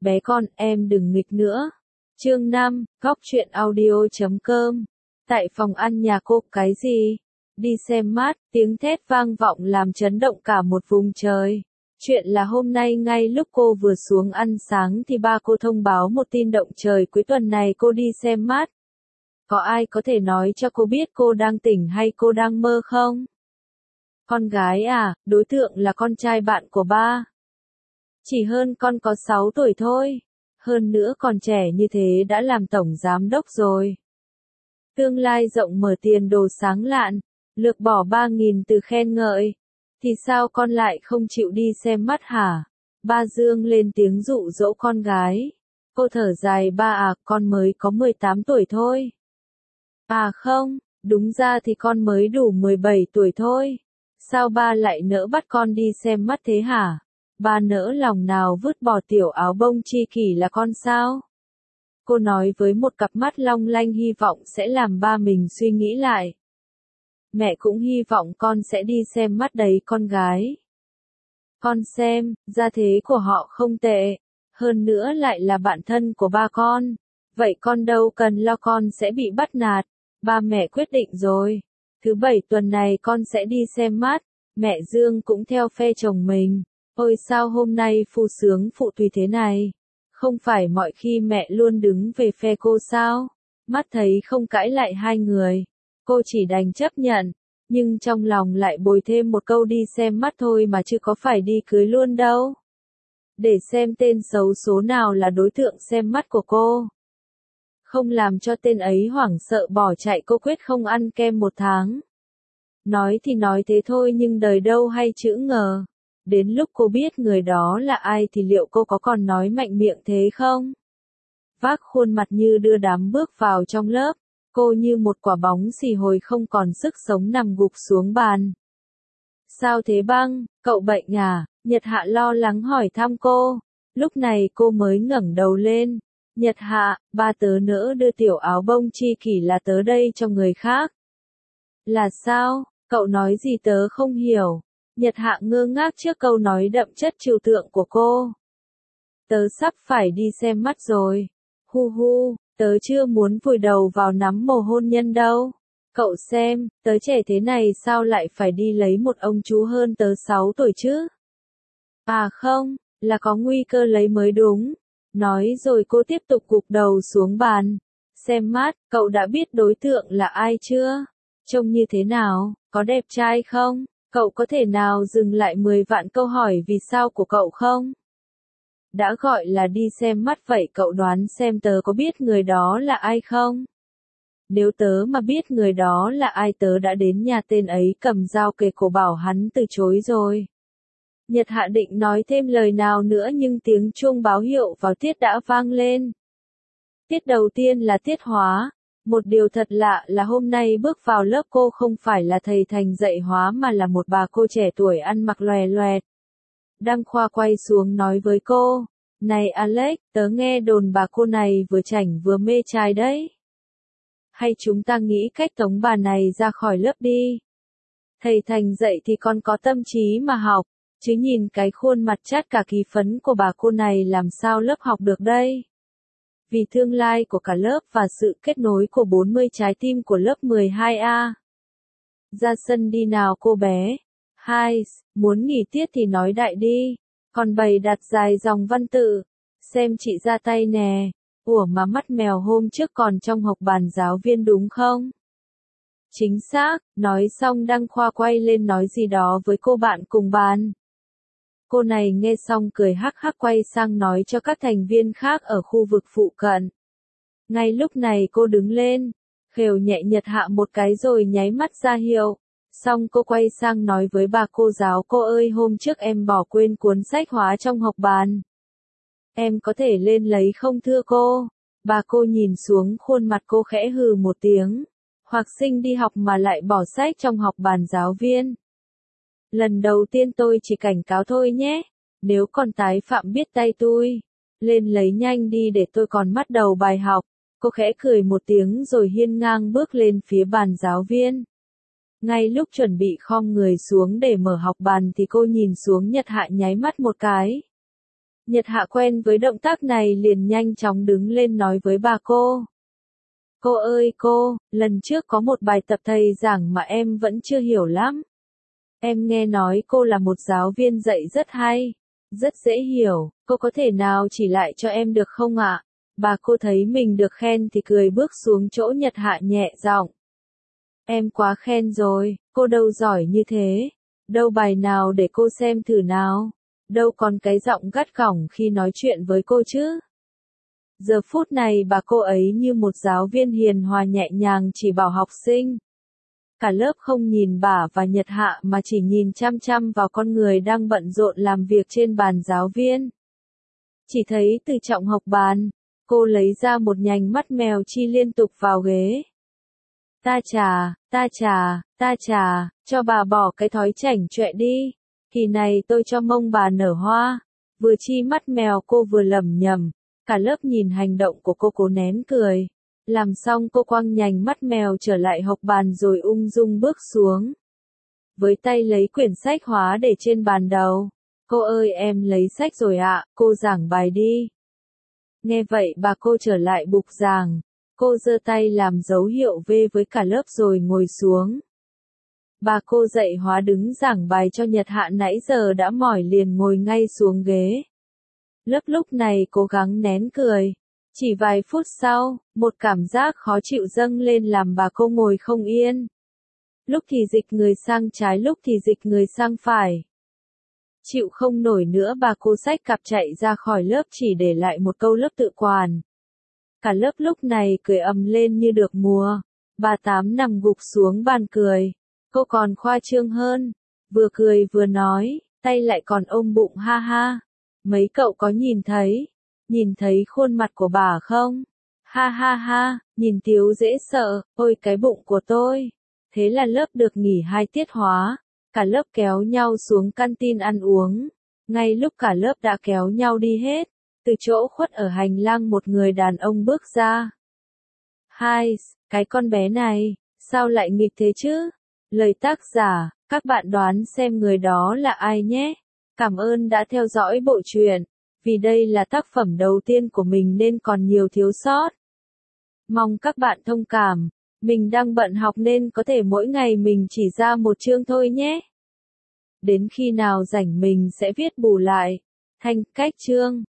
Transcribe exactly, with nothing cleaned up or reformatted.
bé con, em đừng nghịch nữa. Chương năm, góc truyện audio chấm com. Tại phòng ăn nhà cô, cái gì? Đi xem mát, tiếng thét vang vọng làm chấn động cả một vùng trời. Chuyện là hôm nay ngay lúc cô vừa xuống ăn sáng thì ba cô thông báo một tin động trời cuối tuần này cô đi xem mát. Có ai có thể nói cho cô biết cô đang tỉnh hay cô đang mơ không? Con gái à, đối tượng là con trai bạn của ba. Chỉ hơn con có sáu tuổi thôi. Hơn nữa còn trẻ như thế đã làm tổng giám đốc rồi. Tương lai rộng mở, tiền đồ sáng lạn, lược bỏ ba nghìn từ khen ngợi. Thì sao con lại không chịu đi xem mắt hả? Ba dương lên tiếng dụ dỗ con gái. Cô thở dài, ba à, con mới có mười tám tuổi thôi. À không, đúng ra thì con mới đủ mười bảy tuổi thôi. Sao ba lại nỡ bắt con đi xem mắt thế hả? Ba nỡ lòng nào vứt bỏ tiểu áo bông chi kỷ là con sao? Cô nói với một cặp mắt long lanh hy vọng sẽ làm ba mình suy nghĩ lại. Mẹ cũng hy vọng con sẽ đi xem mắt đấy con gái. Con xem, gia thế của họ không tệ. Hơn nữa lại là bạn thân của ba con. Vậy con đâu cần lo con sẽ bị bắt nạt. Ba mẹ quyết định rồi. Thứ bảy tuần này con sẽ đi xem mắt. Mẹ Dương cũng theo phe chồng mình. Ôi sao hôm nay phu sướng phụ tùy thế này? Không phải mọi khi mẹ luôn đứng về phe cô sao? Mắt thấy không cãi lại hai người. Cô chỉ đành chấp nhận. Nhưng trong lòng lại bồi thêm một câu đi xem mắt thôi mà chứ có phải đi cưới luôn đâu. Để xem tên xấu số nào là đối tượng xem mắt của cô. Không làm cho tên ấy hoảng sợ bỏ chạy, cô quyết không ăn kem một tháng. Nói thì nói thế thôi nhưng đời đâu hay chữ ngờ. Đến lúc cô biết người đó là ai thì liệu cô có còn nói mạnh miệng thế không? Vác khuôn mặt như đưa đám bước vào trong lớp. Cô như một quả bóng xì hồi không còn sức sống nằm gục xuống bàn. Sao thế băng, cậu bệnh à? Nhật Hạ lo lắng hỏi thăm cô. Lúc này cô mới ngẩng đầu lên. Nhật Hạ, ba tớ nỡ đưa tiểu áo bông chi kỷ là tớ đây cho người khác. Là sao? Cậu nói gì tớ không hiểu. Nhật Hạ ngơ ngác trước câu nói đậm chất trừu tượng của cô. Tớ sắp phải đi xem mắt rồi. Hu hu, tớ chưa muốn vùi đầu vào nắm mồ hôn nhân đâu. Cậu xem, tớ trẻ thế này sao lại phải đi lấy một ông chú hơn tớ sáu tuổi chứ? À không, là có nguy cơ lấy mới đúng. Nói rồi cô tiếp tục gục đầu xuống bàn. Xem mắt, cậu đã biết đối tượng là ai chưa? Trông như thế nào, có đẹp trai không? Cậu có thể nào dừng lại mười vạn câu hỏi vì sao của cậu không? Đã gọi là đi xem mắt vậy cậu đoán xem tớ có biết người đó là ai không? Nếu tớ mà biết người đó là ai tớ đã đến nhà tên ấy cầm dao kề cổ bảo hắn từ chối rồi. Nhật Hạ định nói thêm lời nào nữa nhưng tiếng chuông báo hiệu vào tiết đã vang lên. Tiết đầu tiên là tiết hóa. Một điều thật lạ là hôm nay bước vào lớp cô không phải là thầy Thành dạy hóa mà là một bà cô trẻ tuổi ăn mặc lòe loẹt. Đăng Khoa quay xuống nói với cô. Này Alex, tớ nghe đồn bà cô này vừa chảnh vừa mê trai đấy. Hay chúng ta nghĩ cách tống bà này ra khỏi lớp đi. Thầy Thành dạy thì con có tâm trí mà học. Chứ nhìn cái khuôn mặt chát cả kỳ phấn của bà cô này làm sao lớp học được đây? Vì tương lai của cả lớp và sự kết nối của bốn mươi trái tim của lớp mười hai A. Ra sân đi nào cô bé. Hai, muốn nghỉ tiết thì nói đại đi. Còn bày đặt dài dòng văn tự. Xem chị ra tay nè. Ủa mà mắt mèo hôm trước còn trong học bàn giáo viên đúng không? Chính xác, nói xong Đăng Khoa quay lên nói gì đó với cô bạn cùng bàn. Cô này nghe xong cười hắc hắc quay sang nói cho các thành viên khác ở khu vực phụ cận. Ngay lúc này cô đứng lên, khều nhẹ Nhật Hạ một cái rồi nháy mắt ra hiệu. Xong cô quay sang nói với bà cô giáo, cô ơi hôm trước em bỏ quên cuốn sách hóa trong học bàn. Em có thể lên lấy không thưa cô? Bà cô nhìn xuống khuôn mặt cô khẽ hừ một tiếng. Học sinh đi học mà lại bỏ sách trong học bàn giáo viên. Lần đầu tiên tôi chỉ cảnh cáo thôi nhé. Nếu còn tái phạm biết tay tôi. Lên lấy nhanh đi để tôi còn bắt đầu bài học. Cô khẽ cười một tiếng rồi hiên ngang bước lên phía bàn giáo viên. Ngay lúc chuẩn bị khom người xuống để mở học bàn thì cô nhìn xuống Nhật Hạ nháy mắt một cái. Nhật Hạ quen với động tác này liền nhanh chóng đứng lên nói với bà cô. Cô ơi cô, lần trước có một bài tập thầy giảng mà em vẫn chưa hiểu lắm. Em nghe nói cô là một giáo viên dạy rất hay, rất dễ hiểu, cô có thể nào chỉ lại cho em được không ạ? Bà cô thấy mình được khen thì cười bước xuống chỗ Nhật Hạ nhẹ giọng. Em quá khen rồi, cô đâu giỏi như thế. Đâu bài nào để cô xem thử nào. Đâu còn cái giọng gắt gỏng khi nói chuyện với cô chứ. Giờ phút này bà cô ấy như một giáo viên hiền hòa nhẹ nhàng chỉ bảo học sinh. Cả lớp không nhìn bà và Nhật Hạ mà chỉ nhìn chăm chăm vào con người đang bận rộn làm việc trên bàn giáo viên. Chỉ thấy từ trong học bàn, cô lấy ra một nhành mắt mèo chi liên tục vào ghế. Ta chà, ta chà, ta chà, cho bà bỏ cái thói chảnh chọe đi. Kỳ này tôi cho mông bà nở hoa. Vừa chi mắt mèo cô vừa lẩm nhẩm. Cả lớp nhìn hành động của cô cố nén cười. Làm xong cô quăng nhành mắt mèo trở lại học bàn rồi ung dung bước xuống. Với tay lấy quyển sách hóa để trên bàn đầu. Cô ơi em lấy sách rồi ạ, cô giảng bài đi. Nghe vậy bà cô trở lại bục giảng. Cô giơ tay làm dấu hiệu V với cả lớp rồi ngồi xuống. Bà cô dạy hóa đứng giảng bài cho Nhật Hạ nãy giờ đã mỏi liền ngồi ngay xuống ghế. Lớp lúc này cố gắng nén cười. Chỉ vài phút sau, một cảm giác khó chịu dâng lên làm bà cô ngồi không yên. Lúc thì dịch người sang trái lúc thì dịch người sang phải. Chịu không nổi nữa bà cô xách cặp chạy ra khỏi lớp chỉ để lại một câu lớp tự quản. Cả lớp lúc này cười ầm lên như được mùa. Bà Tám nằm gục xuống bàn cười. Cô còn khoa trương hơn. Vừa cười vừa nói, tay lại còn ôm bụng ha ha. Mấy cậu có nhìn thấy? Nhìn thấy khuôn mặt của bà không? Ha ha ha, nhìn Tiếu dễ sợ, ôi cái bụng của tôi. Thế là lớp được nghỉ hai tiết hóa. Cả lớp kéo nhau xuống canteen ăn uống. Ngay lúc cả lớp đã kéo nhau đi hết. Từ chỗ khuất ở hành lang một người đàn ông bước ra. Hai, cái con bé này, sao lại nghịch thế chứ? Lời tác giả, các bạn đoán xem người đó là ai nhé. Cảm ơn đã theo dõi bộ truyện. Vì đây là tác phẩm đầu tiên của mình nên còn nhiều thiếu sót. Mong các bạn thông cảm. Mình đang bận học nên có thể mỗi ngày mình chỉ ra một chương thôi nhé. Đến khi nào rảnh mình sẽ viết bù lại. Thành cách chương.